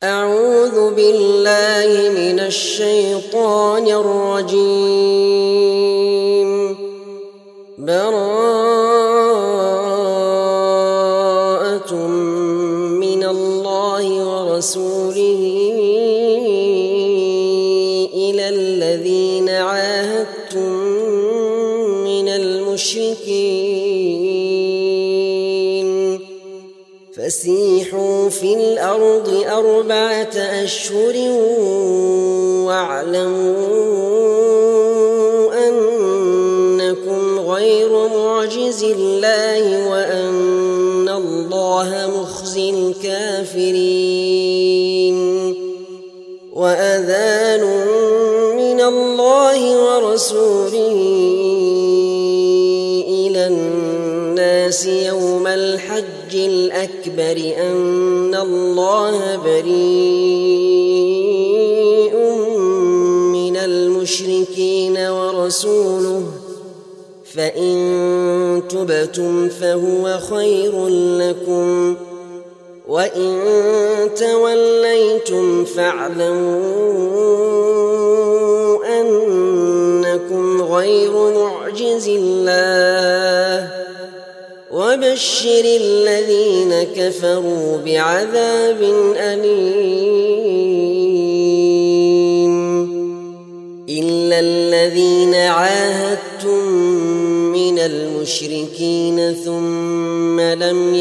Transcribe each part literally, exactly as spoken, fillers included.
أعوذ بالله من الشيطان الرجيم. براءة من الله ورسوله إلى الذين عاهدتم من المشركين فسيحوا في الأرض أربعة أشهر واعلموا أنكم غير معجز الله وأن الله مخزي الكافرين. وأذان من الله ورسوله إلى الناس يوم الحج الأكبر أن الله بريء من المشركين ورسوله فإن تبتم فهو خير لكم وإن توليتم فاعلموا أنكم غير معجز الله وبشر الذين كفروا بعذاب أليم. إلا الذين عاهدتم من المشركين ثم لم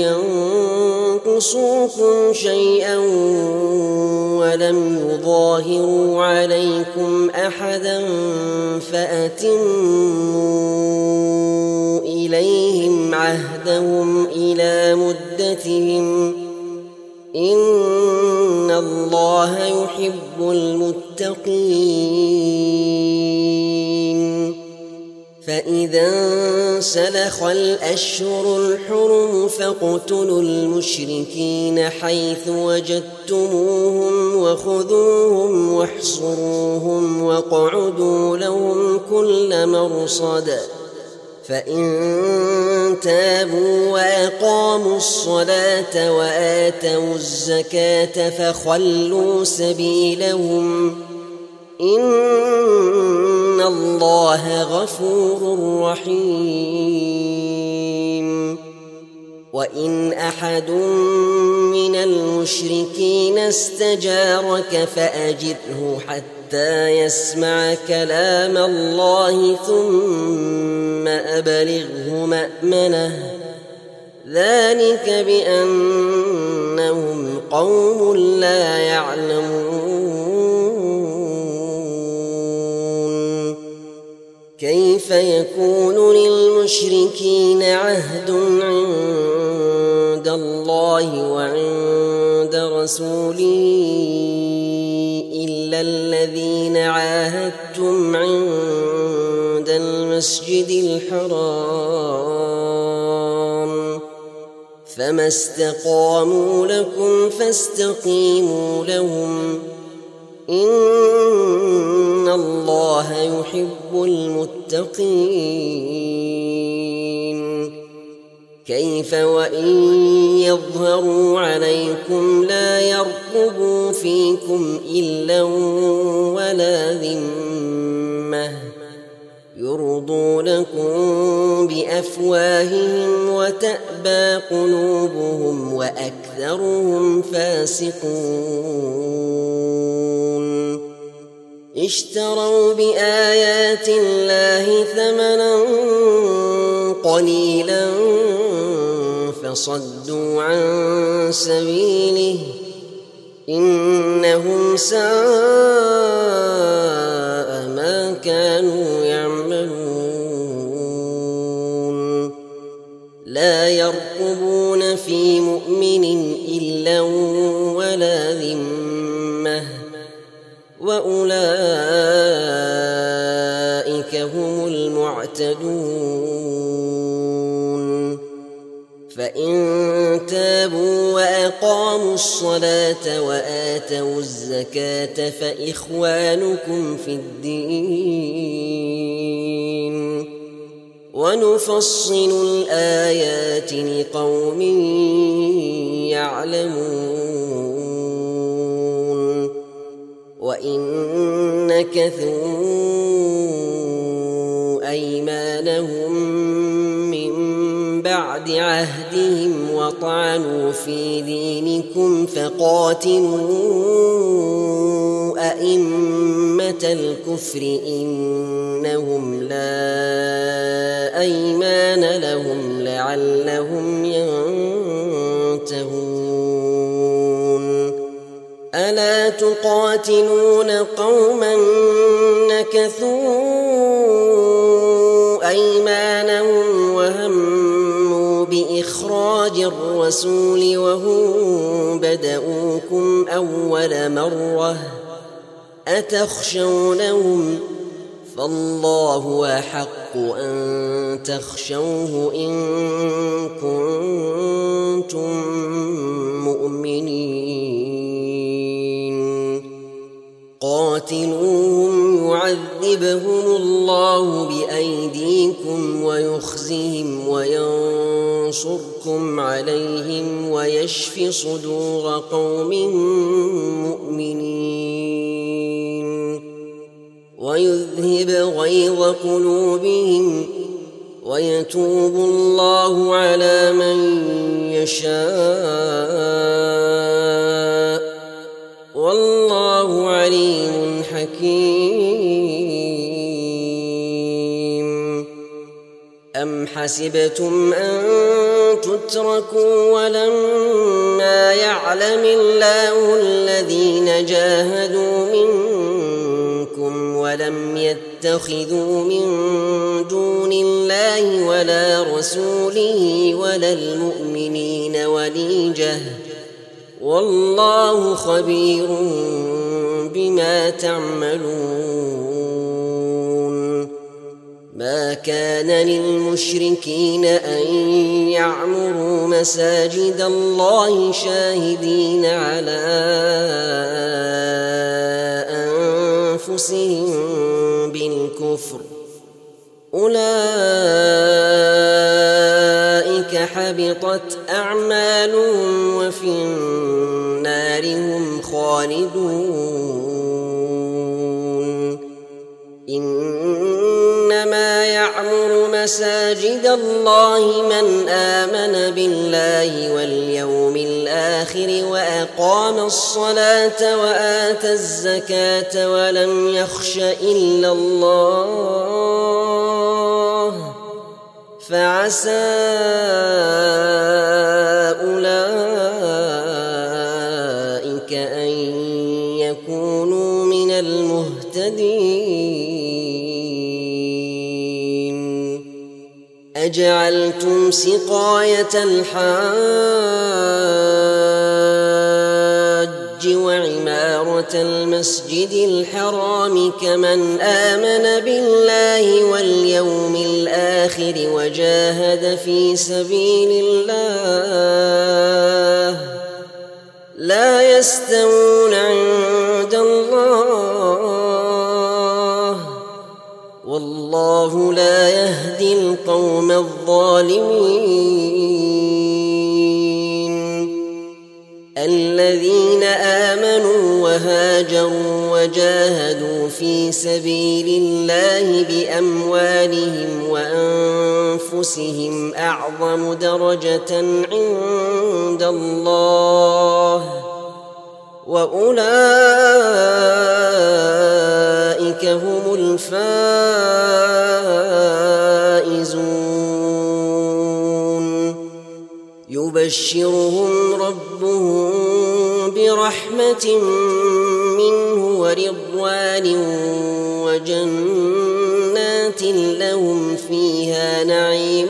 ينقصوكم شيئا ولم يظاهروا عليكم أحدا فأتموا إليهم عهدهم إلى مدتهم إن الله يحب المتقين. فإذا انسلخ الأشهر الحرم فاقتلوا المشركين حيث وجدتموهم وخذوهم واحصروهم واقعدوا لهم كل مرصد. فإن تابوا وأقاموا الصلاة وآتوا الزكاة فخلوا سبيلهم إن الله غفور رحيم. وإن أحد من المشركين استجارك فأجره حتى يسمع كلام الله ثم أبلغه مأمنه ذلك بأنهم قوم لا يعلمون. كيف يكون للمشركين عهد عند الله وعند رسوله إلا الذين عاهدتم عند المسجد الحرام فما استقاموا لكم فاستقيموا لهم إن الله يحب المتقين. كيف وإن يظهروا عليكم لا يرقبوا فيكم إلا ولا ذمة يرضونكم بأفواههم وتأبى قلوبهم وأكثرهم فاسقون. اشتروا بآيات الله ثمنا قليلا فصدوا عن سبيله إنهم ساء ما كانوا يعملون. لا يرقبون في مؤمن إلا ولا ذمة وأولئك هم المعتدون. فإن تابوا وأقاموا الصلاة وآتوا الزكاة فإخوانكم في الدين ونفصل الآيات لقوم يعلمون وإن نكثوا أيمانهم من بعد عهدهم وطعنوا في دينكم فقاتلوا أئمة الكفر إنهم لا أيمان لهم لعلهم ينتهون. ألا تقاتلون قوما نكثوا أيمانهم وهموا بإخراج الرسول وهم بدؤوكم أول مرة أتخشونهم فالله أحق أن تخشوه إن كنتم مؤمنين. قاتلوهم يعذبهم الله بأيديكم ويخزهم وينصركم عليهم ويشف صدور قوم مؤمنين ويذهب غيظ قلوبهم ويتوب الله على من يشاء والله عليم حكيم. أم حسبتم أن تتركوا ولما يعلم الله الذين جاهدوا منكم ولم يتخذوا من دون الله ولا رسوله ولا المؤمنين وليجة والله خبير بما تعملون. ما كان للمشركين أن يعمروا مساجد الله شاهدين على أنفسهم بالكفر أولئك حبطت أعمالهم وفي النار هم خالدون. إنما يعمر مساجد الله من آمن بالله واليوم الآخر وأقام الصلاة وآتى الزكاة ولم يخش إلا الله فعسى أولئك أن يكونوا من المهتدين. أجعلتم سقاية الحاج وعمارة المسجد الحرام كمن آمن بالله واليوم الآخر وجاهد في سبيل الله لا يستوون عند الله والله لا يهدي القوم الظالمين. الذين آمنوا وهاجروا وجاهدوا في سبيل الله بأموالهم وأنفسهم أعظم درجة عند الله وأولئك هم الفائزون. يبشرهم ربهم برحمة منه ورضوان وجنات لهم فيها نعيم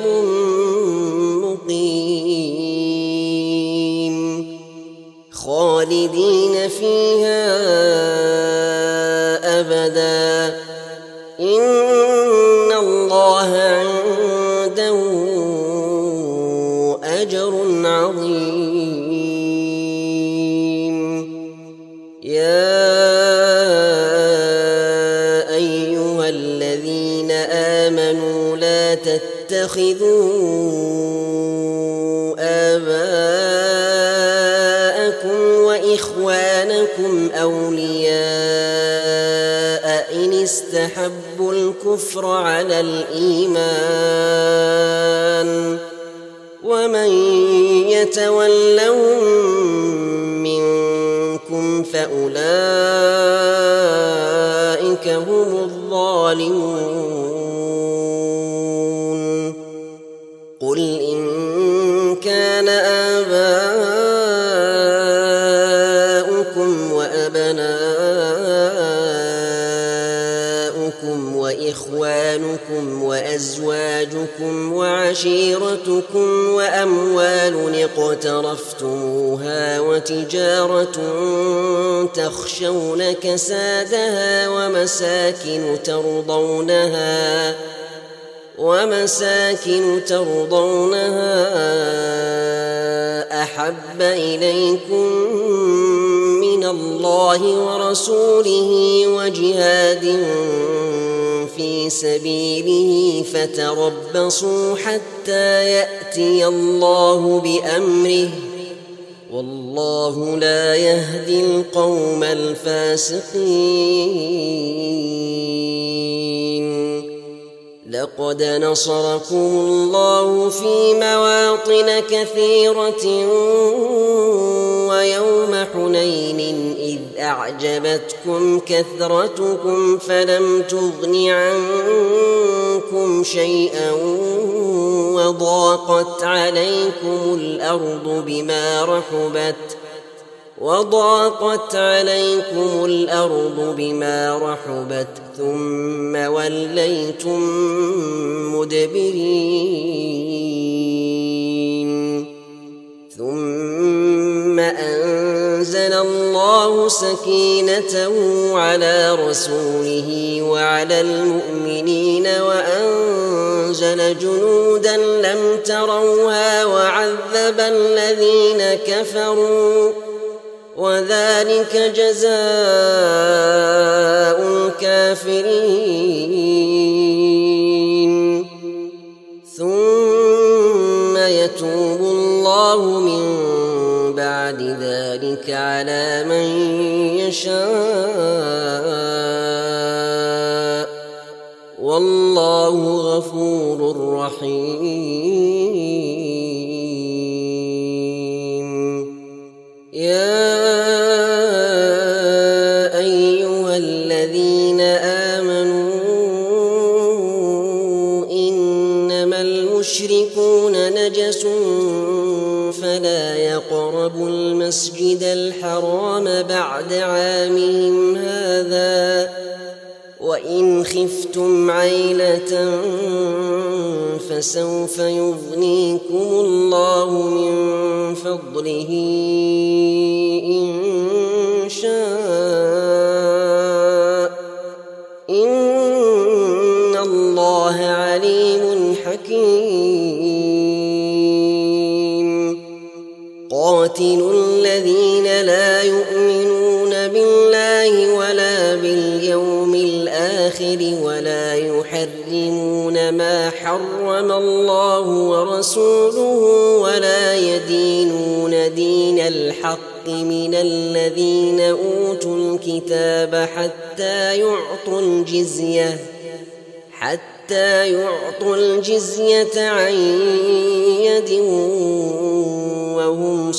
مقيم خالدين فيها أبدا إن الله عنده أجر عظيم. يا أيها الذين آمنوا لا تتخذوا آباءكم وإخوانكم إخوانكم أولياء إن استحبوا الكفر على الإيمان ومن يتولهم منكم فأولئك هم الظالمون قل إن كان آباؤكم وأبناؤكم وإخوانكم وأزواجكم وعشيرتكم وأموال اقترفتموها وتجارة تخشون كسادها ومساكن ترضونها ومساكن ترضونها أحب إليكم من الله ورسوله وجهاد في سبيله فتربصوا حتى يأتي الله بأمره والله لا يهدي القوم الفاسقين لقد نصركم الله في مواطن كثيرة ويوم حنين إذ أعجبتكم كثرتكم فلم تغن عنكم شيئا وضاقت عليكم الأرض بما رحبت وضاقت عليكم الأرض بما رحبت ثم وليتم مدبرين ثم أنزل الله سكينته على رسوله وعلى المؤمنين وأنزل جنودا لم تروها وعذب الذين كفروا وذلك جزاء الكافرين ثم يتوب الله من بعد ذلك على من يشاء والله غفور رحيم يا أيها الذين آمنوا إنما المشركون نجس فلا يقربوا المسجد الحرام بعد عامهم هذا وإن خفتم عيلة فسوف يغنيكم الله من فضله إن شاء إن الله عليم حكيم قاتلوا الذين لا يؤمنون بالله ولا باليوم الآخر ولا يحرمون ما حرم الله ورسوله ولا يدينون دين الحق من الذين أوتوا الكتاب حتى يعطوا الجزية حتى يعطوا الجزية عن يد وهم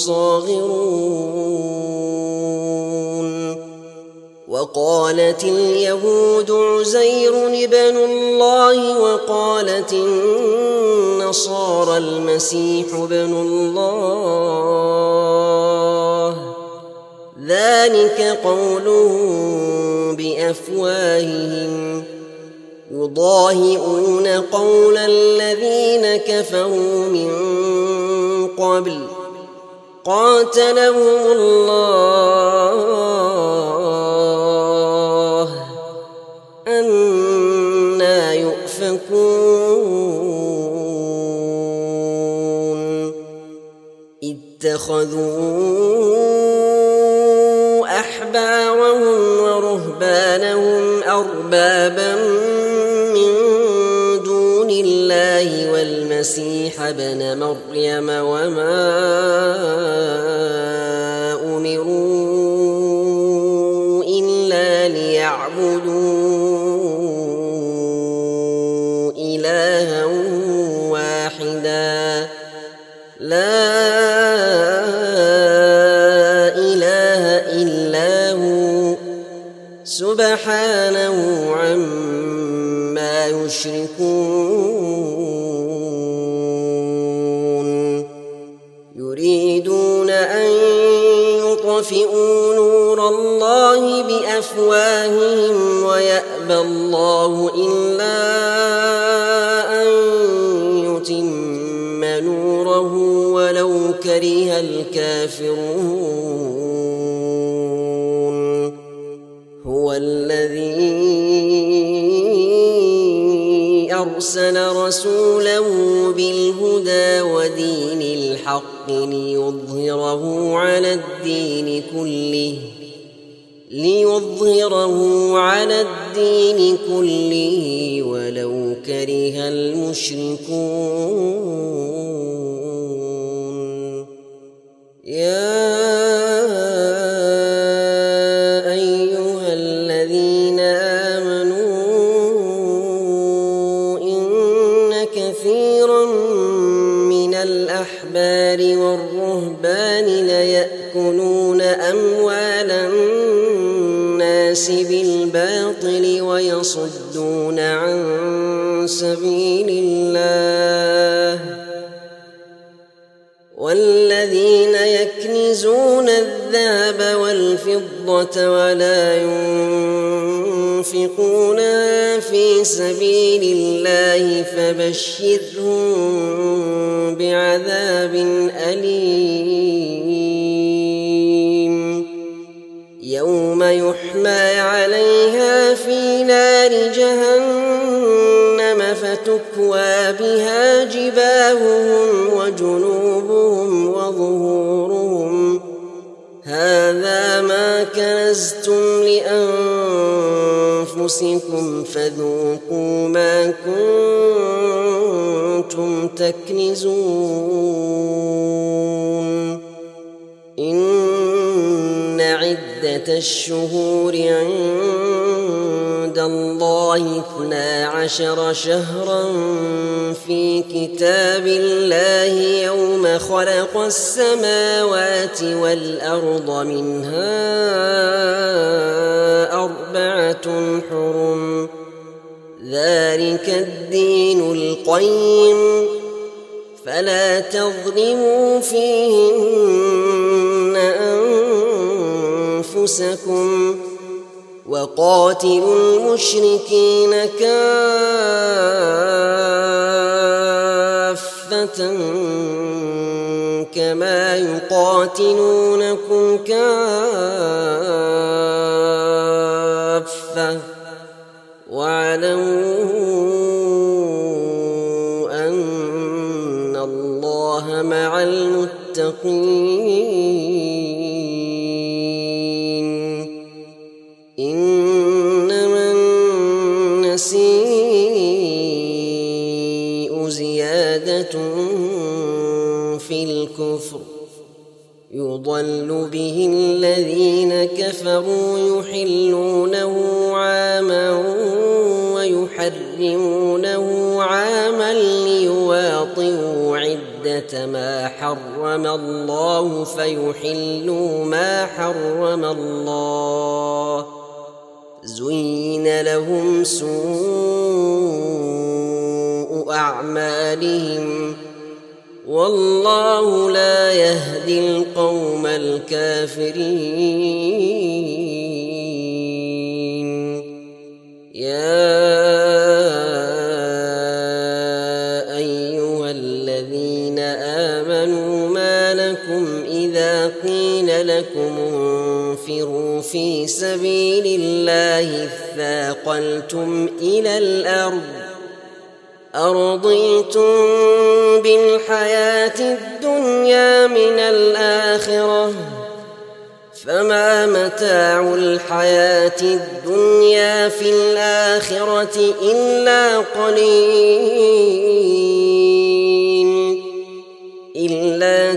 صاغرون وقالت اليهود عزير ابن الله وقالت النصارى المسيح ابن الله ذلك قولهم بأفواههم يضاهئون قول الذين كفروا من قبل قاتلهم الله أنى يؤفكون اتخذوا أحبارهم ورهبانهم أربابا من دون الله والمسيح ابن مريم وما أمروا ليعبدوا إلها واحدا لا إله إلا هو سبحانه عما يشركون يريدون أن يطفئوا نور الله بأفواههم ويأبى الله إلا أن يتم نوره ولو كره الكافرون هو الذي أرسل رسوله بالهدى ودين الحق ليظهره على الدين كله ليظهره على الدين كله ولو كره المشركون يا أيها الذين آمنوا إن كثيرا من الأحبار والرهبان ليأكلون أموال الناس بالباطل ويصدون عن سبيل الله والذين يكنزون الذهب والفضة ولا ينفقونها في سبيل الله فبشرهم بعذاب أليم يوم يحمى عليها في نار جهنم فتكوى بها جباههم وجنوبهم وظهورهم هذا ما كنزتم لأنفسكم فذوقوا ما كنتم تكنزون إن عدة الشهور عند الله اثنا عشر شهرا في كتاب الله يوم خلق السماوات والأرض منها أربعة حرم ذلك الدين القيم فلا تظلموا فيهن أنفسكم وقاتلوا المشركين كافة كما يقاتلونكم كافة واعلموا أن الله مع المتقين إنما النسيء زيادة في الكفر يضل به الذين كفروا يحلونه عاما ويحرمونه عاما ليواطئوا عدة ما حرم الله فيحلوا ما حرم الله زين لهم سوء أعمالهم والله لا يهدي القوم الكافرين يا أيها الذين آمنوا ما لكم إذا قيل لكم انفروا في سبيل الله اثاقلتم إلى الأرض أرضيتم بالحياة الدنيا من الآخرة فما متاع الحياة الدنيا في الآخرة إلا قليل إلا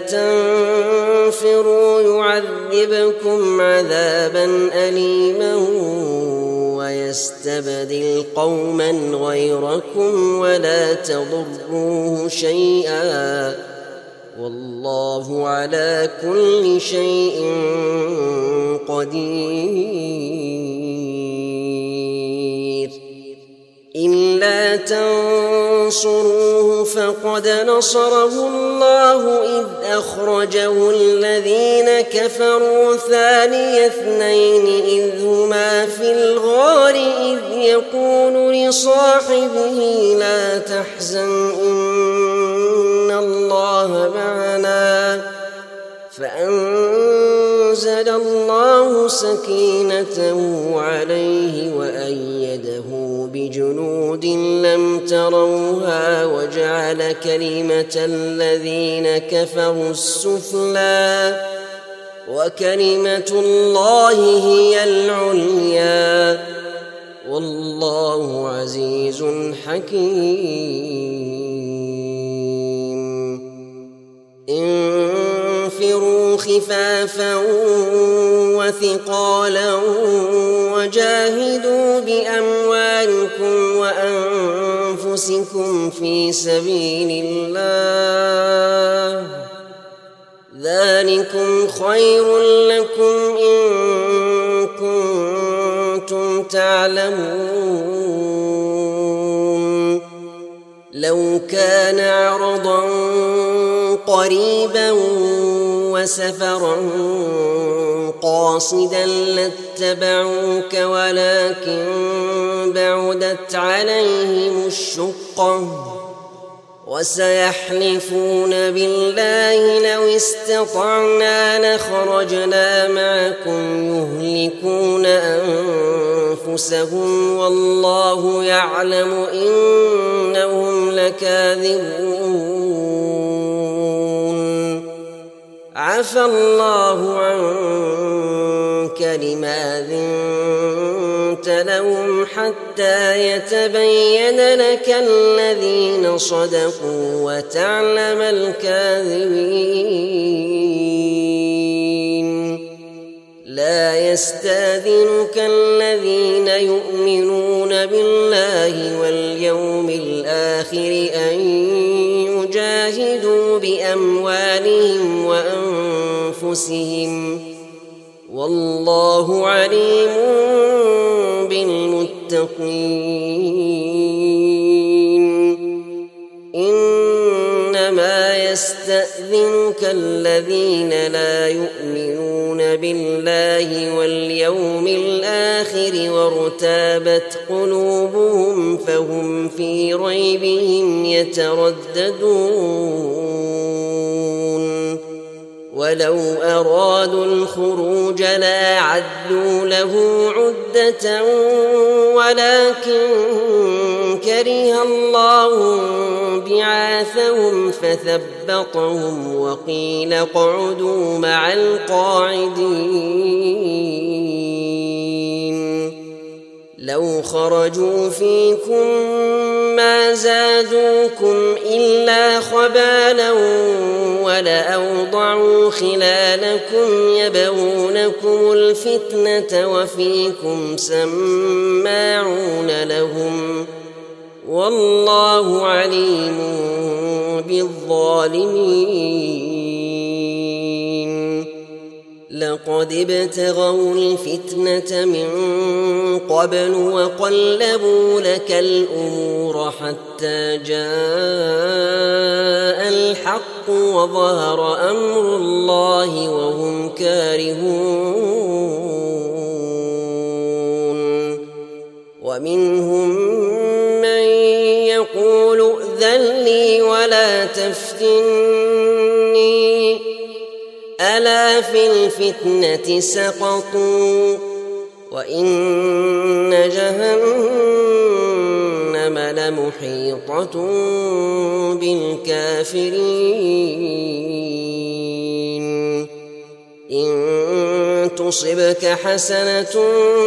تنفروا يعذبكم عذابا أليما ويستبدل قوما غيركم ولا تضروه شيئا والله على كل شيء قدير. إلا تنصروه فقد نصره الله إذ أخرجه الذين كفروا ثاني اثنين إذ هما في الغار إذ يقول لصاحبه لا تحزن إن الله معنا فأنزل الله سكينته عليه وأيده بجنود لم تروها وجعل كلمة الذين كفروا السفلى وكلمة الله هي العليا والله عزيز حكيم. انفروا خفافا وثقالا وجاهدوا بأموالكم وأنفسكم في سبيل الله ذلكم خير لكم إن كنتم تعلمون. لو كان عرضا قريبا وسفرا قاصدا لاتبعوك ولكن بعدت عليهم الشقة وسيحلفون بالله لو استطعنا لخرجنا معكم يهلكون أنفسهم والله يعلم إنهم لكاذبون. عفى الله عنك لما أذنت لهم حتى يتبين لك الذين صدقوا وتعلم الكاذبين. لا يستأذنك الذين يؤمنون بالله واليوم الآخر أن يجاهدوا بأموالهم وأنفسهم والله عليم بالمتقين. إنما يستأذنك الذين لا يؤمنون بالله واليوم الآخر وارتابت قلوبهم فهم في ريبهم يترددون. ولو أرادوا الخروج لأعدوا له عدة ولكن كره الله بعاثهم فثبطهم وقيل اقعدوا مع القاعدين. لو خرجوا فيكم ما زادوكم إلا خبالا ولأوضعوا خلالكم يبغونكم الفتنة وفيكم سماعون لهم والله عليم بالظالمين. لقد ابتغوا الفتنة من قبل وقلبوا لك الأمور حتى جاء الحق وظهر أمر الله وهم كارهون. ومنهم من يقول ائذن لي ولا تفتني ألا في الفتنة سقطوا وإن جهنم لمحيطة بالكافرين. إن تصبك حسنة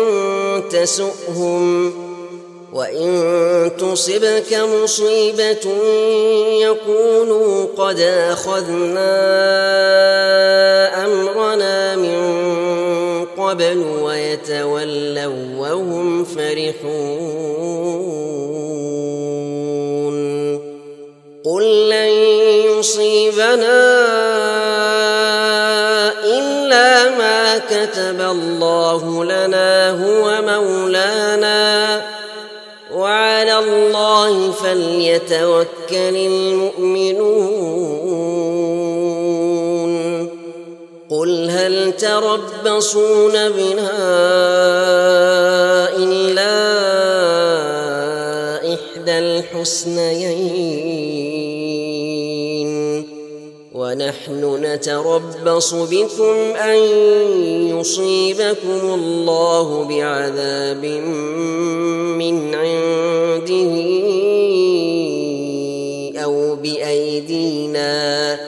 تسؤهم وإن تصبك مصيبة يقولوا قد أخذنا أمرنا من قبل ويتولوا وهم فرحون قل لن يصيبنا إلا ما كتب الله لنا هو مولانا وعلى الله فليتوكل المؤمنون قل هل تربصون بنا إلا إحدى الحسنيين ونحن نتربص بكم أن يصيبكم الله بعذاب من عنده أو بأيدينا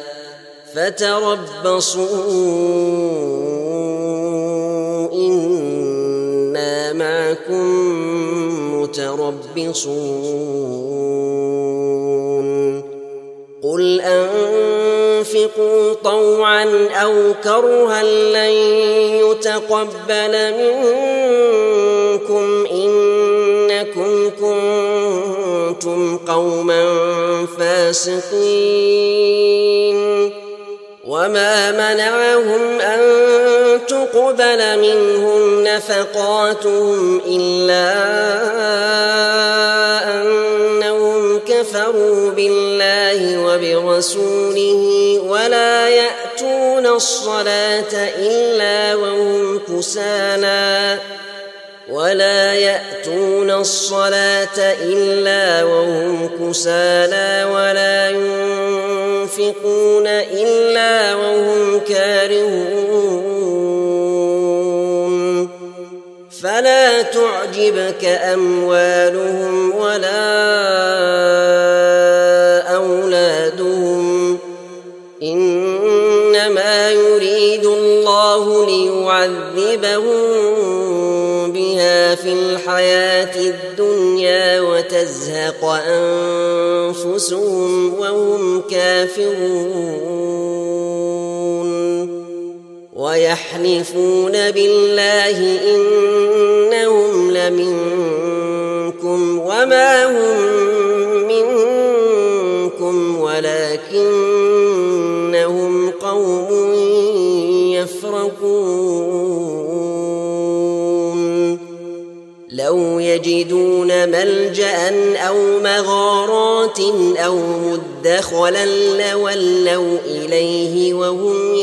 فتربصوا إنا معكم متربصون قل أنفقوا طوعا أو كرها لن يتقبل منكم إنكم كنتم قوما فاسقين وما منعهم أن تقبل منهم نفقاتهم إلا أنهم كفروا بالله وبرسوله ولا يأتون الصلاة إلا وهم كسالى ولا يأتون الصلاة إلا وهم كسالى ولا ينفقون إلا وهم كارهون فلا تعجبك أموالهم ولا أولادهم إنما يريد الله ليعذبهم بها في الحياة الدنيا وتزهق أنفسهم وهم كافرون ويحلفون بالله إنهم لمنكم وما هم منكم ولكنهم قوم يفرقون لو يجدون ملجأ أو مغارات أو مدخلا لولوا إليه وهم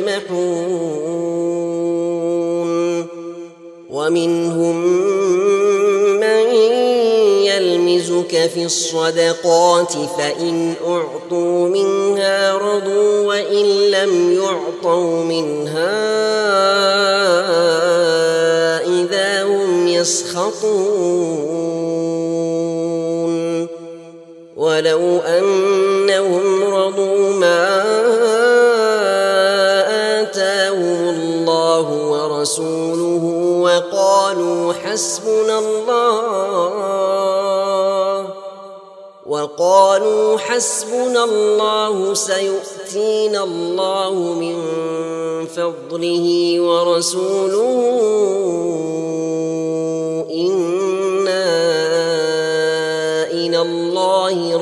يجمحون ومنهم من يلمزك في الصدقات فإن أعطوا منها رضوا وإن لم يعطوا منها إذا هم يسخطون ولو أنهم رضوا ما آتاهم الله ورسوله وقالوا حسبنا الله وقالوا حسبنا الله سيؤتينا الله من فضله ورسوله إنا إلى الله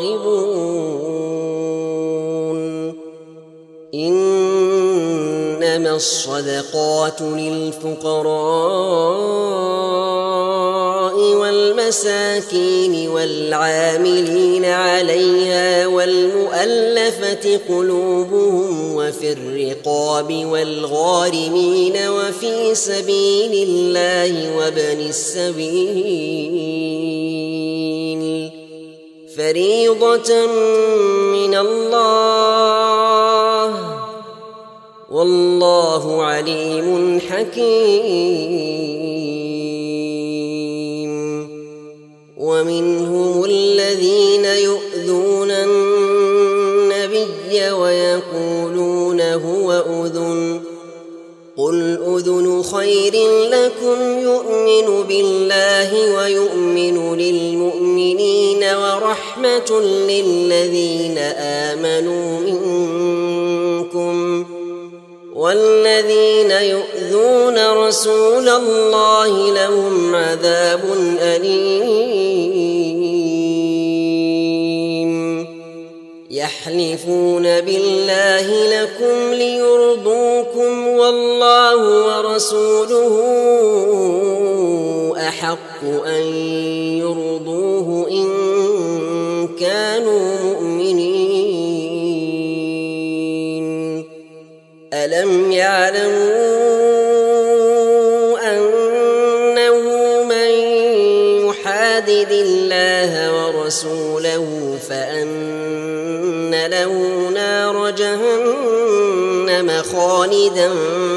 راغبون إنما الصدقات للفقراء والمساكين والعاملين عليها والمؤلفة قلوبهم وفي الرقاب والغارمين وفي سبيل الله وابن السبيل فريضة من الله والله عليم حكيم ومنهم الذين يؤذون النبي ويقولون هو أذن قل أذن خير لكم يؤمن بالله ويؤمن للمؤمنين ورحمة للذين آمنوا منكم والذين يؤذون رسول الله لهم عذاب أليم يحلفون بالله لكم ليرضوكم والله ورسوله أحق أن يرضوه إن كانوا مؤمنين ألم يعلموا أنه من يحادد الله ورسوله فأن له نار جهنم خالدا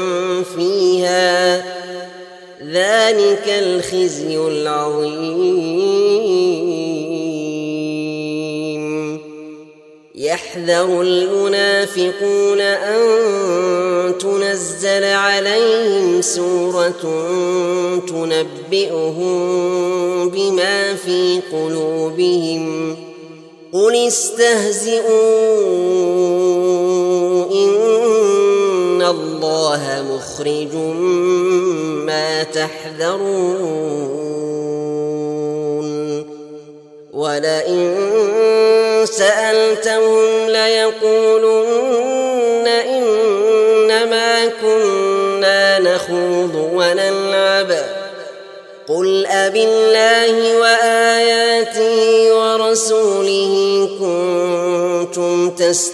فيها ذلك الخزي العظيم يحذر المنافقون أن تنزل عليهم سورة تنبئهم بما في قلوبهم قل استهزئوا إن الله مخرج ما تحذرون ولئن سألتهم ليقولن إنما كنا نخوض ونلعب قل أبالله وآياته ورسوله كنتم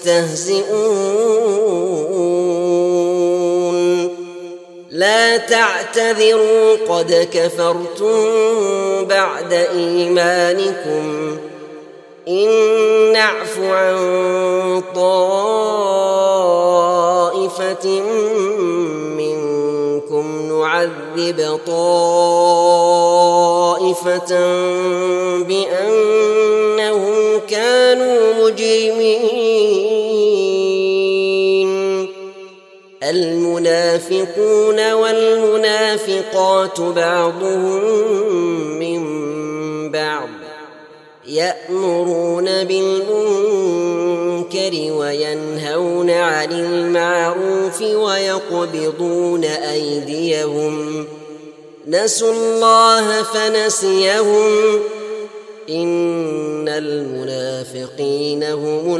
تستهزئون لا تعتذروا قد كفرتم بعد إيمانكم إن نعف عن طائفة منكم نعذب طائفة بأنهم كانوا مجرمين المنافقون والمنافقات بعضهم من بعض يأمرون بالمنكر وينهون عن المعروف ويقبضون أيديهم نسوا الله فنسيهم إن المنافقين هم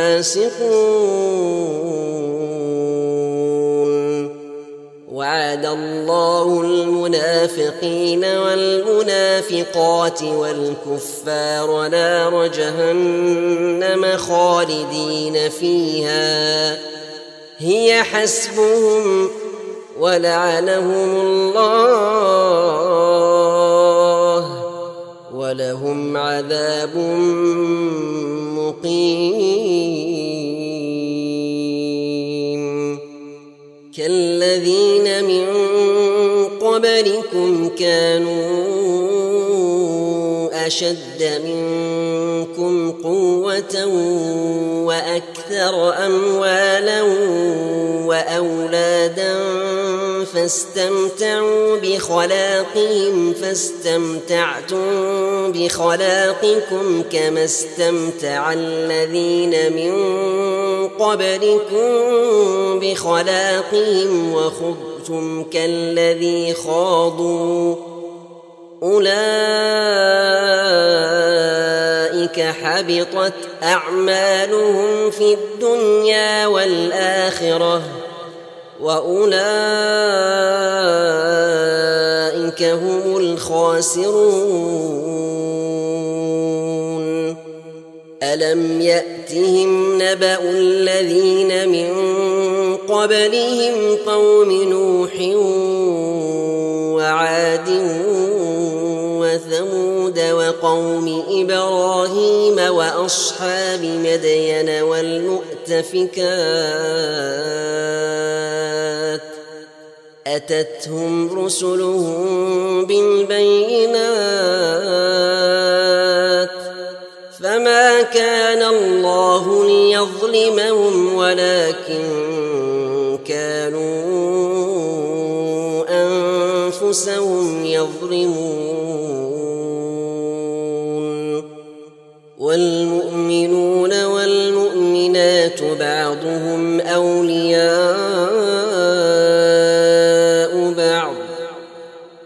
الفاسقون وعد الله المنافقين والمنافقات والكفار نار جهنم خالدين فيها هي حسبهم ولعنهم الله ولهم عذاب مقيم كالذين من قبلكم كانوا أشد منكم قوة وأكثر أموالا وأولادا فاستمتعوا بخلاقهم فاستمتعتم بخلاقكم كما استمتع الذين من قبلكم بخلاقهم وخضتم كالذي خاضوا أولئك حبطت أعمالهم في الدنيا والآخرة وأولئك هم الخاسرون ألم يأتهم نبأ الذين من قبلهم قوم نوح وعاد وثمود وقوم إبراهيم وأصحاب مدين والمؤتفكات أتتهم رسلهم بالبينات فما كان الله ليظلمهم ولكن كانوا أنفسهم يظلمون والمؤمنون والمؤمنات بعضهم أولياء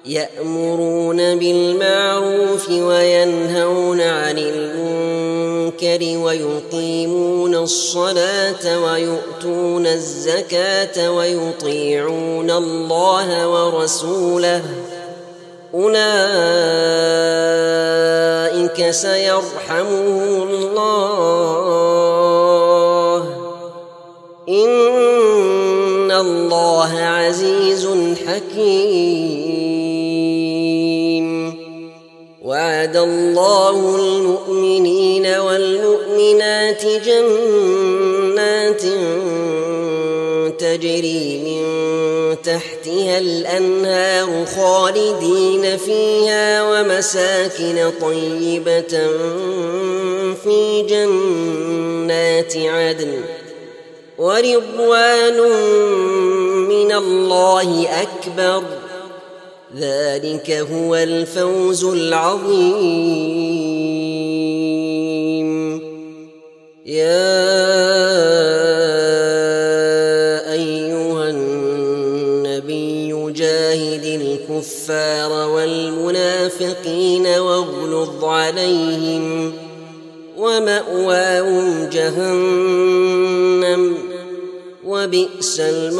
يأمرون بالمعروف وينهون عن المنكر ويقيمون الصلاة ويؤتون الزكاة ويطيعون الله ورسوله أولئك سيرحمهم الله إن الله عزيز حكيم. وعد الله المؤمنين والمؤمنات جنات تجري من تحتها الأنهار خالدين فيها ومساكن طيبة في جنات عدن ورضوان من الله أكبر ذلك هو الفوز العظيم. يا أيها النبي جاهد الكفار والمنافقين واغلظ عليهم ومأواهم جهنم وبئس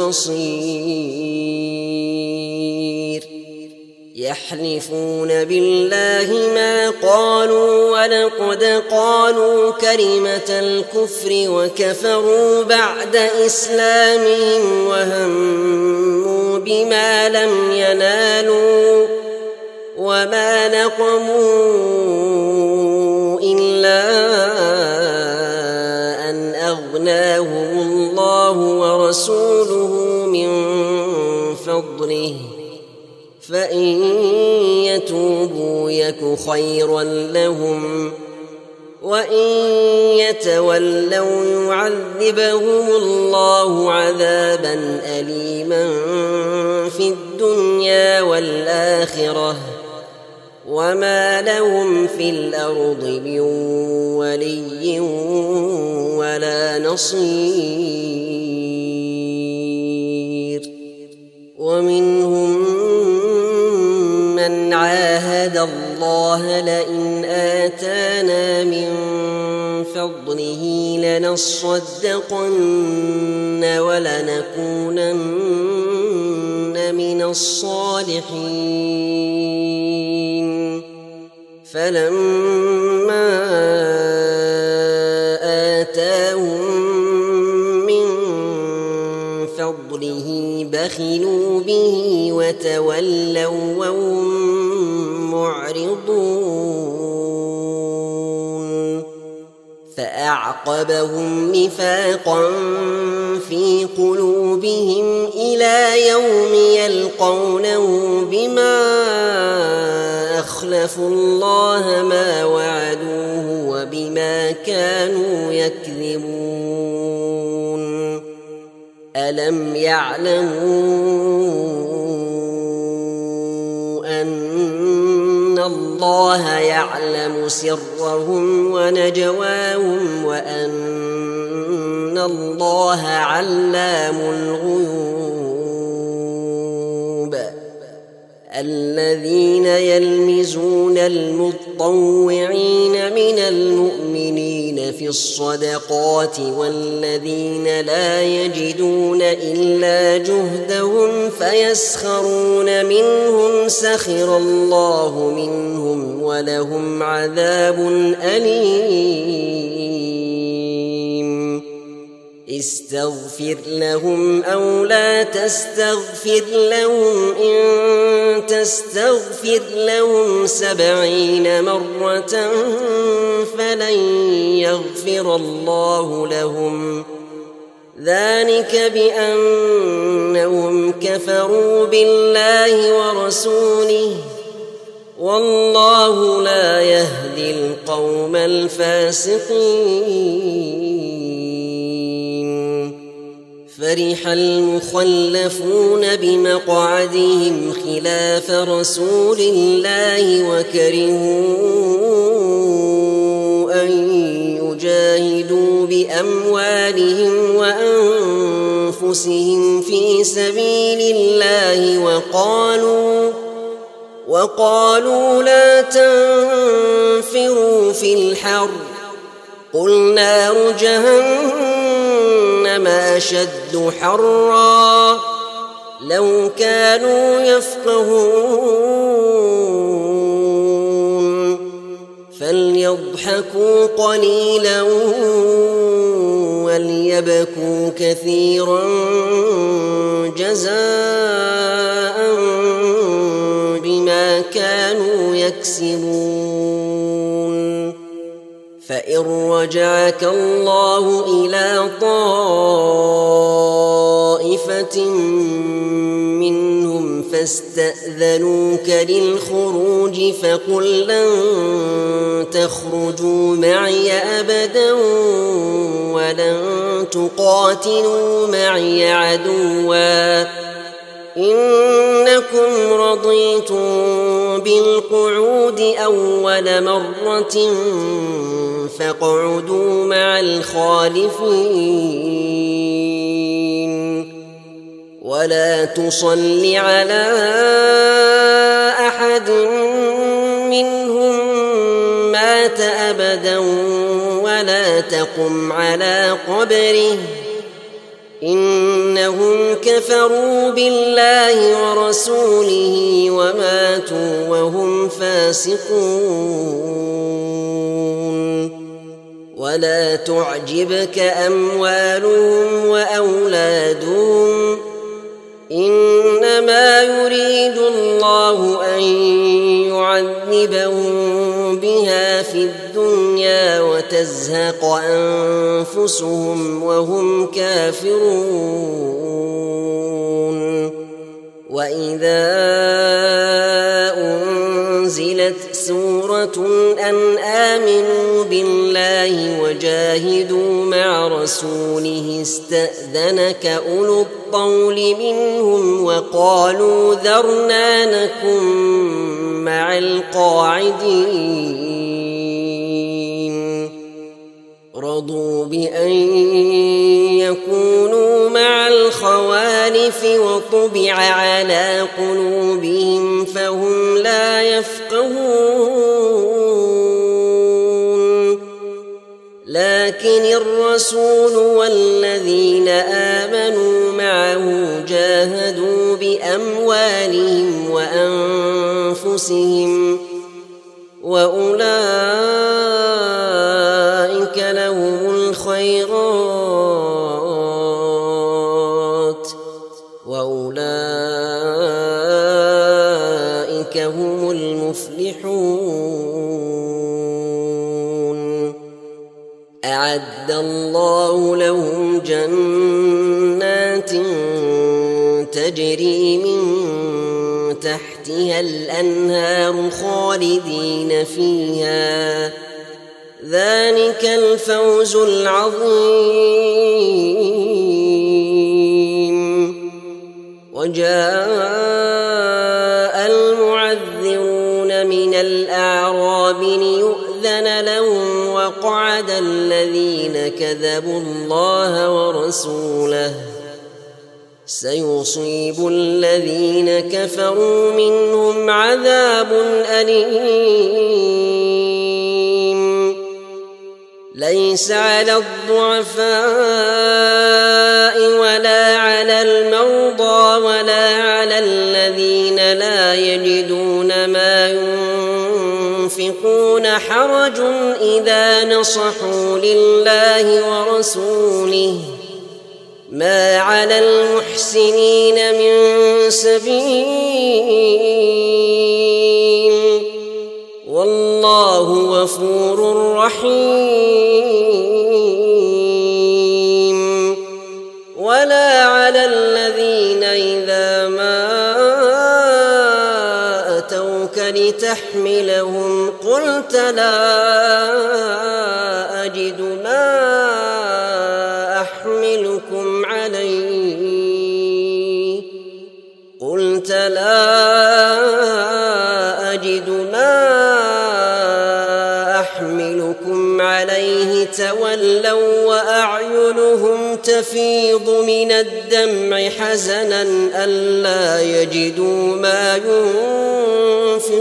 المصير. يحلفون بالله ما قالوا ولقد قالوا كلمة الكفر وكفروا بعد إسلامهم وهموا بما لم ينالوا وما نقموا إلا أن أغناهم الله ورسوله من فضله فإن يتوبوا يك خيرا لهم وإن يتولوا يعذبهم الله عذابا أليما في الدنيا والآخرة وما لهم في الأرض من ولي ولا نصير. ومنهم من عاهد الله لئن آتانا من فضله لنصدقن ولنكونن من الصالحين فلما آتاهم من فضله بخلوا به وتولوا وهم معرضون فأعقبهم نفاقا في قلوبهم إلى يوم يلقونه بما أخلفوا الله ما وعدوه وبما كانوا يكذبون. ألم يعلموا أن الله يعلم سرهم ونجواهم وأن الله علام الغيوب. الذين يلمزون المطوعين من المؤمنين في الصدقات والذين لا يجدون إلا جهدهم فيسخرون منهم سخر الله منهم ولهم عذاب أليم. استغفر لهم أو لا تستغفر لهم إن تستغفر لهم سبعين مرة فلن يغفر الله لهم ذلك بأنهم كفروا بالله ورسوله والله لا يهدي القوم الفاسقين. فرح المخلفون بمقعدهم خلاف رسول الله وكرهوا أن يجاهدوا بأموالهم وأنفسهم في سبيل الله وقالوا وقالوا لا تنفروا في الحر قل نار جهنم أشد حرا لو كانوا يفقهون فليضحكوا قليلا وليبكوا كثيرا جزاء بما كانوا يكسبون فإن رجعك الله إلى طائفة منهم فاستأذنوك للخروج فقل لن تخرجوا معي أبدا ولن تقاتلوا معي عدوا إنكم رضيتم بالقعود أول مرة فاقعدوا مع الخالفين ولا تصل على أحد منهم مات أبدا ولا تقم على قبره إنهم كفروا بالله ورسوله وماتوا وهم فاسقون ولا تعجبك أموالهم وأولادهم إنما يريد الله أن يعذبهم بها في الدنيا وتزهق أنفسهم وهم كافرون وإذا أنزلت سورة أن آمنوا بالله وجاهدوا مع رسوله استأذنك أولو الطول منهم وقالوا ذرنا نكن مع القاعدين رضوا بأن يكونوا مع الخوالف وطبع على قلوبهم فهم لا يفقهون لكن الرسول والذين آمنوا معه جاهدوا بأموالهم وأنفسهم وأولئك لهم الخيرات وأولئك هم المفلحون أعد الله لهم جنات تجري من تحتها الأنهار خالدين فيها ذلك الفوز العظيم وجاء المعذرون من الأعراب ليؤذن لهم وقعد الذين كذبوا الله ورسوله سيصيب الذين كفروا منهم عذاب أليم ليس على الضعفاء ولا على المرضى ولا على الذين لا يجدون ما ينفقون حرج إذا نصحوا لله ورسوله ما على المحسنين من سبيل والله غفور رحيم ولا على الذين إذا ما أتوك لتحملهم قلت لا أجد ما أحملكم عليه قلت لا أجد ما أحملكم عليه تولوا وأعينهم تفيض من الدمع حزنا ألا يجدوا ما ينفقون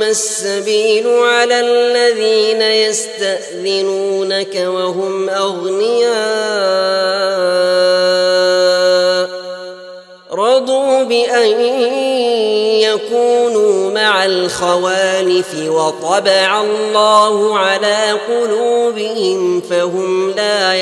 السبيل على الذين يستأذنونك وهم أغنياء رضوا بأن يكونوا مع الخوالف وطبع الله على قلوبهم فهم لا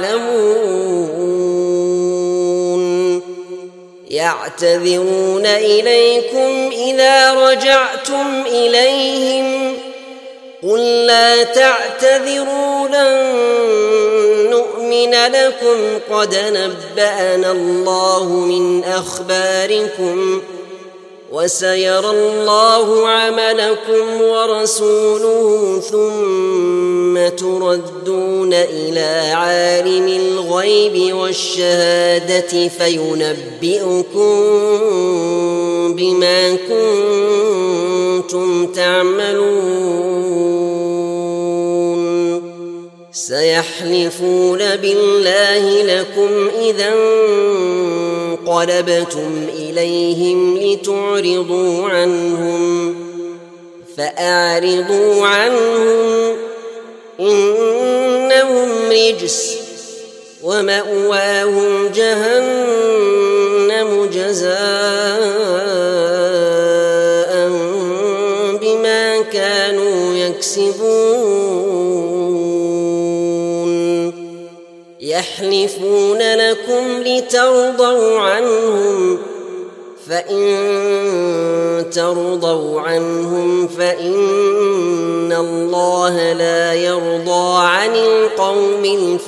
يعلمون يعتذرون إليكم إذا رجعتم إليهم قل لا تعتذروا لن نؤمن لكم قد نبأنا الله من أخباركم وسيرى الله عملكم ورسوله ثم تردون إلى عالم الغيب والشهادة فينبئكم بما كنتم تعملون سيحلفون بالله لكم إذا انقلبتم إليهم لتعرضوا عنهم فأعرضوا عنهم إنهم رجس ومأواهم جهنم جزاء بما كانوا يكسبون يحلفون لكم لترضوا عنهم فإن ترضوا عنهم فإن الله لا يرضى عن القوم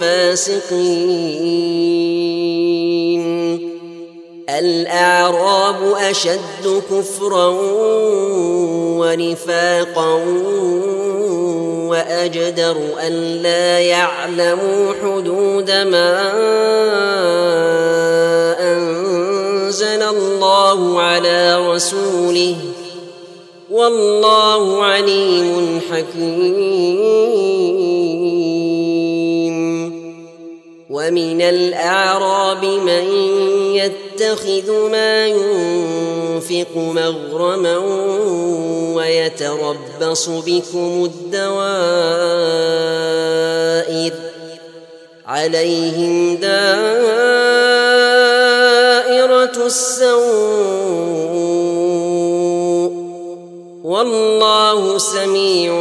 الفاسقين الأعراب أشد كفرا ونفاقا وأجدر ألا يعلموا حدود ما أنزل الله على رسوله والله عليم حكيم ومن الأعراب من يتخذ ما ينفق مغرما ويتربص بكم الدوائر عليهم دائرة السوء والله سميع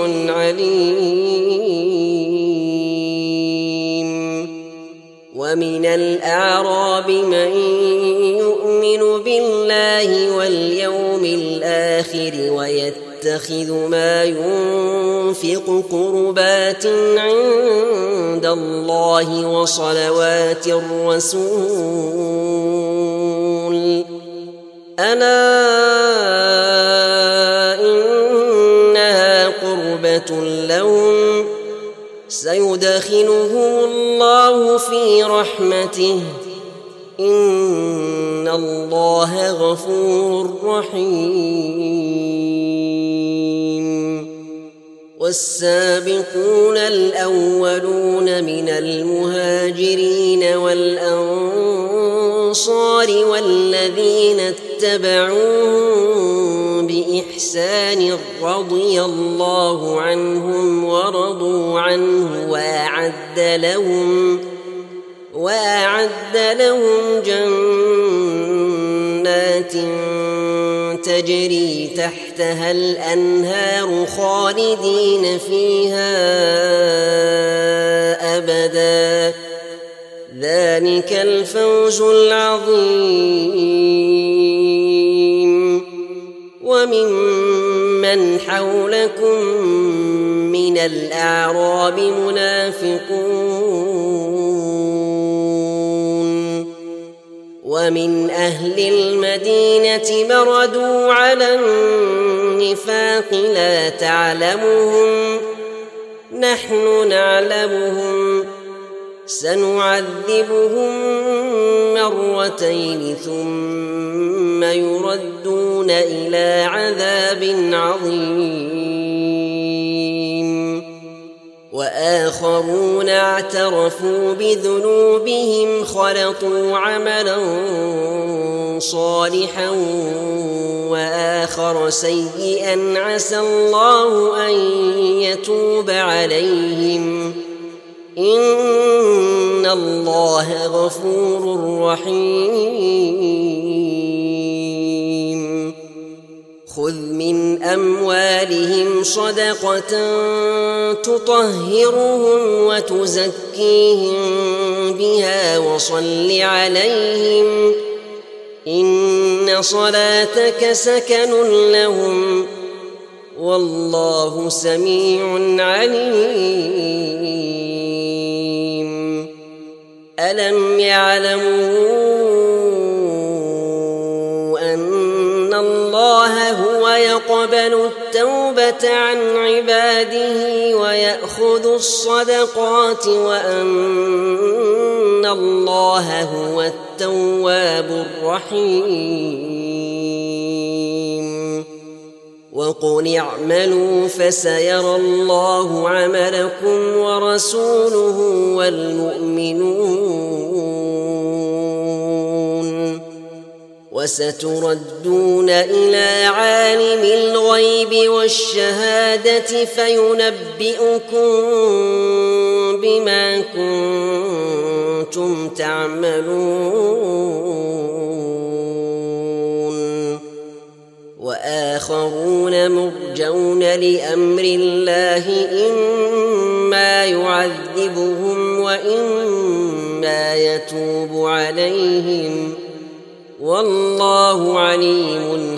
عليم ومن الأعراب من يؤمن بالله واليوم الآخر ويتخذ ما ينفق قربات عند الله وصلوات الرسول ألا إنها قربة لهم سيدخلهم الله في رحمته إن الله غفور رحيم والسابقون الأولون من المهاجرين والأنصار والذين اتبعوهم بإحسان رضي الله عنهم ورضوا عنه وأعد لهم وأعد لهم جنات تجري تحتها الأنهار خالدين فيها أبدا ذلك الفوز العظيم وممن حولكم من الأعراب منافقون ومن أهل المدينة مردوا على النفاق لا تعلمهم نحن نعلمهم سنعذبهم مرتين ثم يردون إلى عذاب عظيم وآخرون وآخرون اعترفوا بذنوبهم خلطوا عملا صالحا وآخر سيئا عسى الله أن يتوب عليهم إن الله غفور رحيم خذ من أموالهم صدقة تطهرهم وتزكيهم بها وصل عليهم إن صلاتك سكن لهم والله سميع عليم ألم يعلموا أن الله هو يقبل التوبة عن عباده ويأخذ الصدقات وأن الله هو التواب الرحيم وقل اعملوا فسيرى الله عملكم ورسوله والمؤمنون وستردون إلى عالم الغيب والشهادة فينبئكم بما كنتم تعملون وآخرون مرجون لأمر الله إما يعذبهم وإما يتوب عليهم والله عليم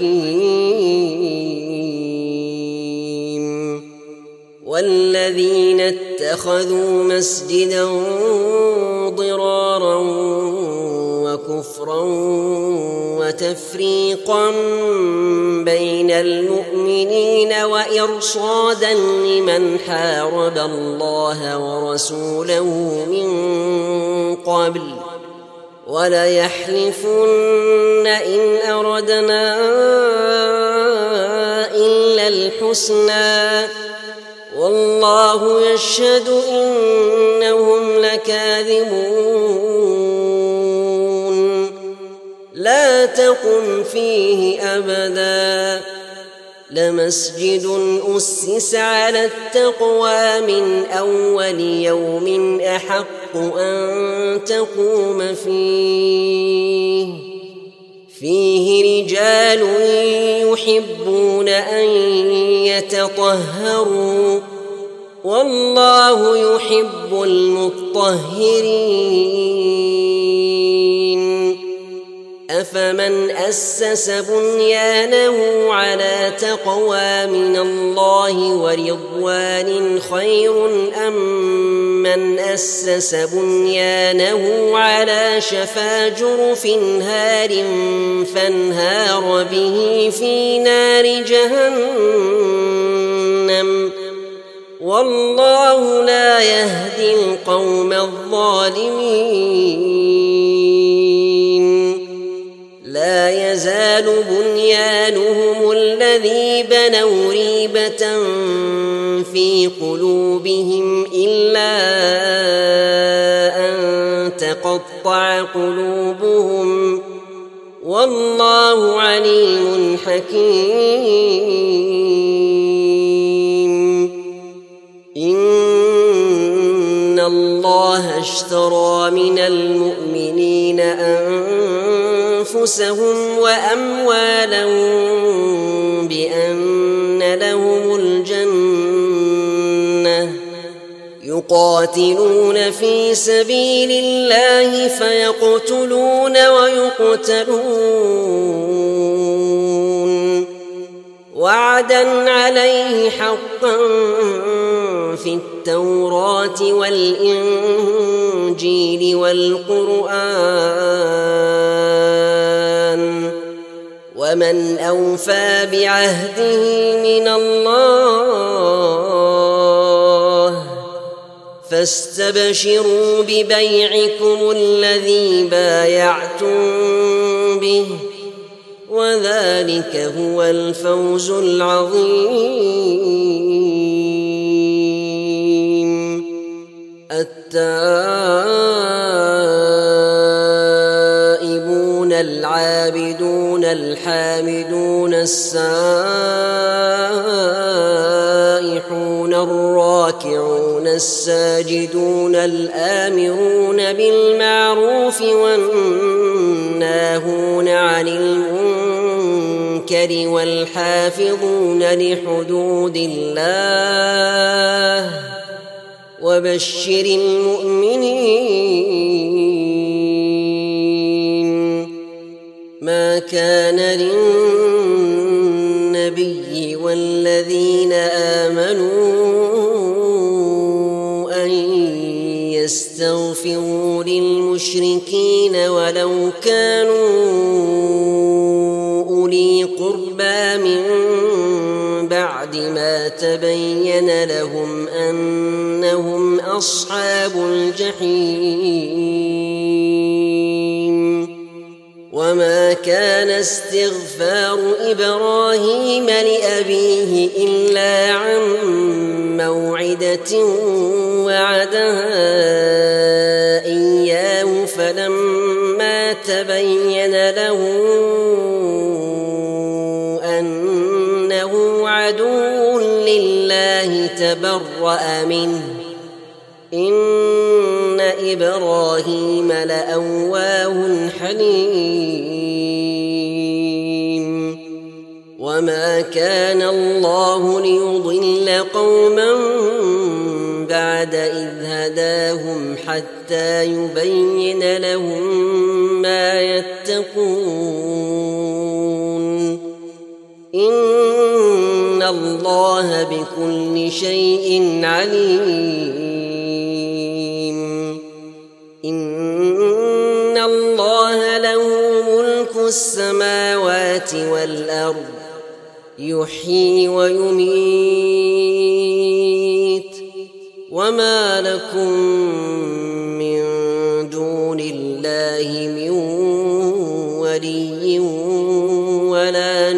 حكيم والذين اتخذوا مسجدا ضرارا وكفرا وتفريقا بين المؤمنين وإرصادا لمن حارب الله ورسوله من قبل وليحلفن إن أردنا إلا الحسنى والله يشهد إنهم لكاذبون لا تقم فيه أبدا لمسجد أسس على التقوى من أول يوم أحق أن تقوم فيه فيه رجال يحبون أن يتطهروا والله يحب المطهرين أفمن أسس بنيانه على تقوى من الله ورضوان خير أم من أسس بنيانه على شفا جرف هار فانهار به في نار جهنم والله لا يهدي القوم الظالمين لا يزال بنيانهم الذي بنوا ريبة في قلوبهم إلا أن تقطع قلوبهم والله عليم حكيم إن الله اشترى من المؤمنين أنفسهم وأموالهم بأن لهم الجنة يقاتلون في سبيل الله فيقتلون ويقتلون وعدا عليه حقا في التوراة والإنجيل والقرآن ومن أوفى بعهده من الله فاستبشروا ببيعكم الذي بايعتم به وذلك هو الفوز العظيم التائبون العابدون الحامدون السائحون الراكعون الساجدون الآمرون بالمعروف والناهون عن المنكر والحافظون لحدود الله وبشر المؤمنين. ما كان للنبي والذين آمنوا أن يستغفروا للمشركين ولو كانوا أولي قربى من بعد ما تبين لهم أنهم أصحاب الجحيم. وما كان استغفار إبراهيم لأبيه إلا عن موعدة وعدها إياه فلما تبين له أنه عدو لله تبرأ منه إن إبراهيم لأواه حليم. وما كان الله ليضل قوما بعد إذ هداهم حتى يبين لهم ما يتقون إن الله بكل شيء عليم. إن الله له ملك السماوات والأرض يحيي ويميت وما لكم من دون الله من ولي ولا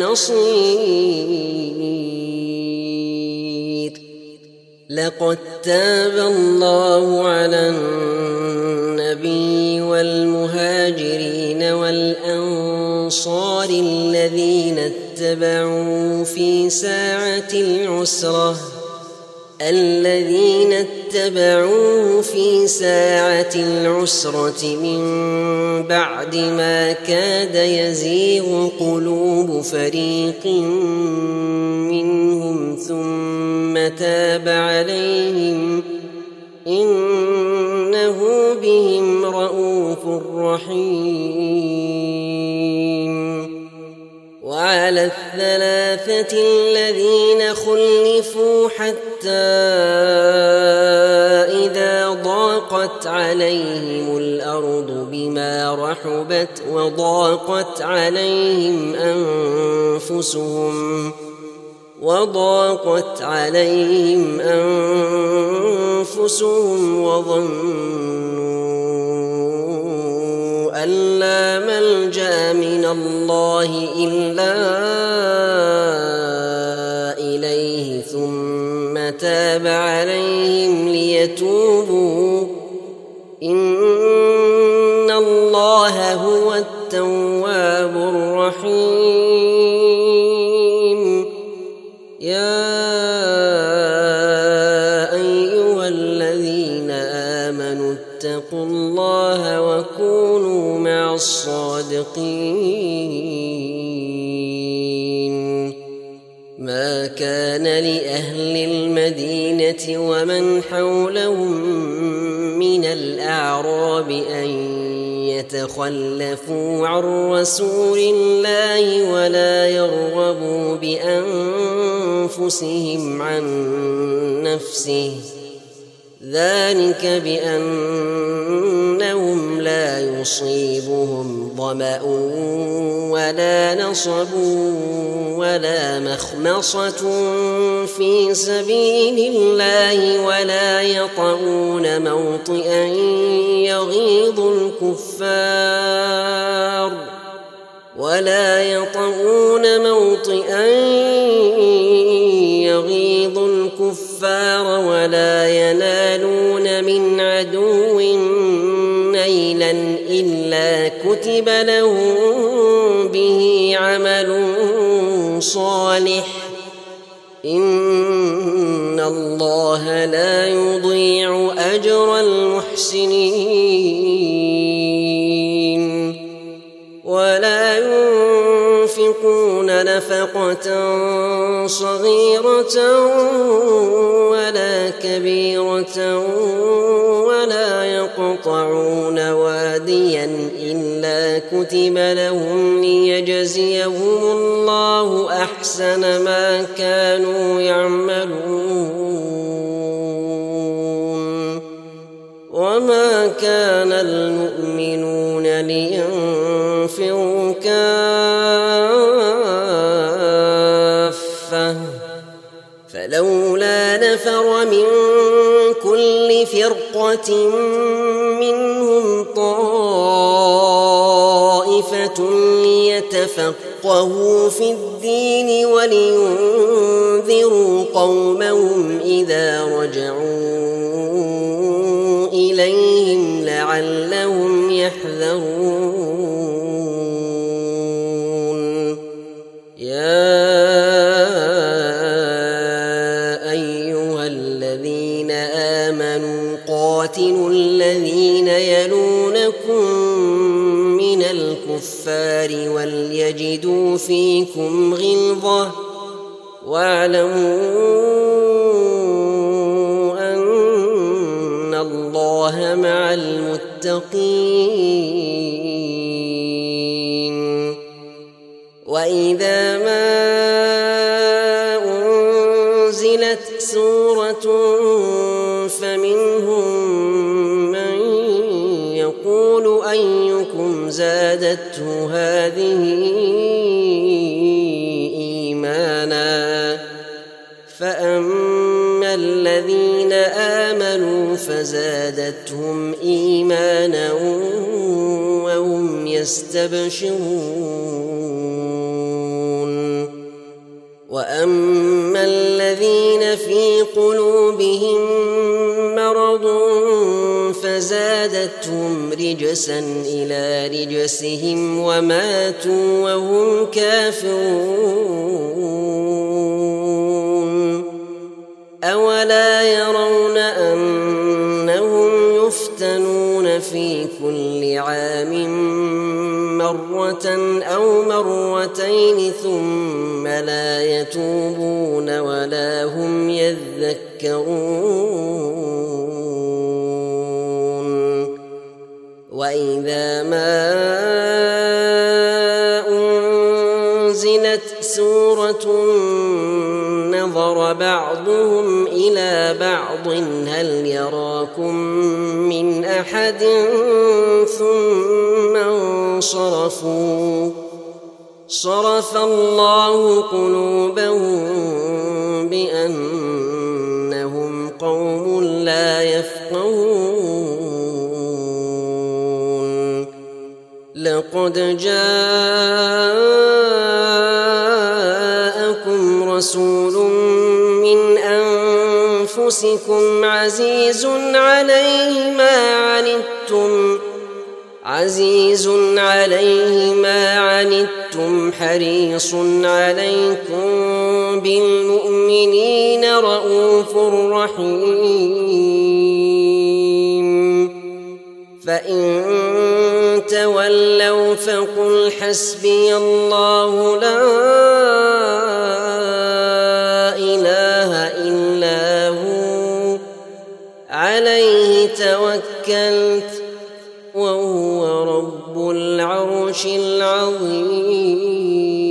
نصير. لقد تاب الله على النبي والمهاجرين والأنصار الذين اتبعوا في ساعة العسرة الذين اتبعوه في ساعة العسرة من بعد ما كاد يزيغ قلوب فريق منهم ثم تاب عليهم إنه بهم رءوف رحيم. وعلى الثلاثة الذين خلفوا حتى إذا ضاقت عليهم الأرض بما رحبت وضاقت عليهم أنفسهم وضاقت عليهم أنفسهم وظنوا أن لا ملجأ من الله إلا إليه ثم تاب عليهم ليتوبوا إن الله هو التواب الرحيم. يا أيها الذين آمنوا اتقوا الله وكونوا مع الصادقين. ما كان لأهل المدينة ومن حولهم من الأعراب أن يتخلفوا عن رسول الله ولا يرغبوا بأنفسهم عن نفسه ذلك بأنهم لا يصيبهم ظمأ ولا نصب ولا مخمصة في سبيل الله ولا يطؤون موطئا يغيظ الكفار ولا يطؤون موطئا يغيظ الكفار ولا ينالون من عدو ليلا إلا كتب له به عمل صالح إن الله لا يضيع أجر المحسنين ولا ينفقون نفقة صغيرة ولا كبيرة ولا يقطعون واديا إلا كتب لهم ليجزيهم الله أحسن ما كانوا يعملون وما كان المؤمنون لينفروا كافة فلولا نفر من كل فرقة منهم طائفة ليتفقهوا في الدين ولينذروا قومهم إذا رجعوا إليهم لعلهم يحذرون يا أيها الذين آمنوا قاتلوا الذين يلونكم من الكفار وليجدوا فيكم غلظة واعلموا أن الله مع المتقين وإذا ما أنزلت سورة فمنهم من يقول أيكم زادته هذه إيمانا فأما الذين آمنوا فزادتهم إيمانا وهم يستبشرون وأما الذين في قلوبهم مرض فزادتهم رجسا إلى رجسهم وماتوا وهم كافرون أولا يرون أنهم يفتنون في كل عام مرة أو مرتين ثم لا يتوبون ولا هم يذكرون وإذا ما أنزلت سورة نظر بعضهم إلى بعض هل يراكم من أحد ثم انصرفوا صرف الله قلوبهم بأنهم قوم لا يفقهون لقد جاءكم رسول من أنفسكم عزيز عليه ما عنتم عزيز عليه ما عنتم حريص عليكم بالمؤمنين رؤوف رحيم فإن تولوا فقل حسبي الله لا إله إلا هو عليه توكلت وهو رب العرش العظيم.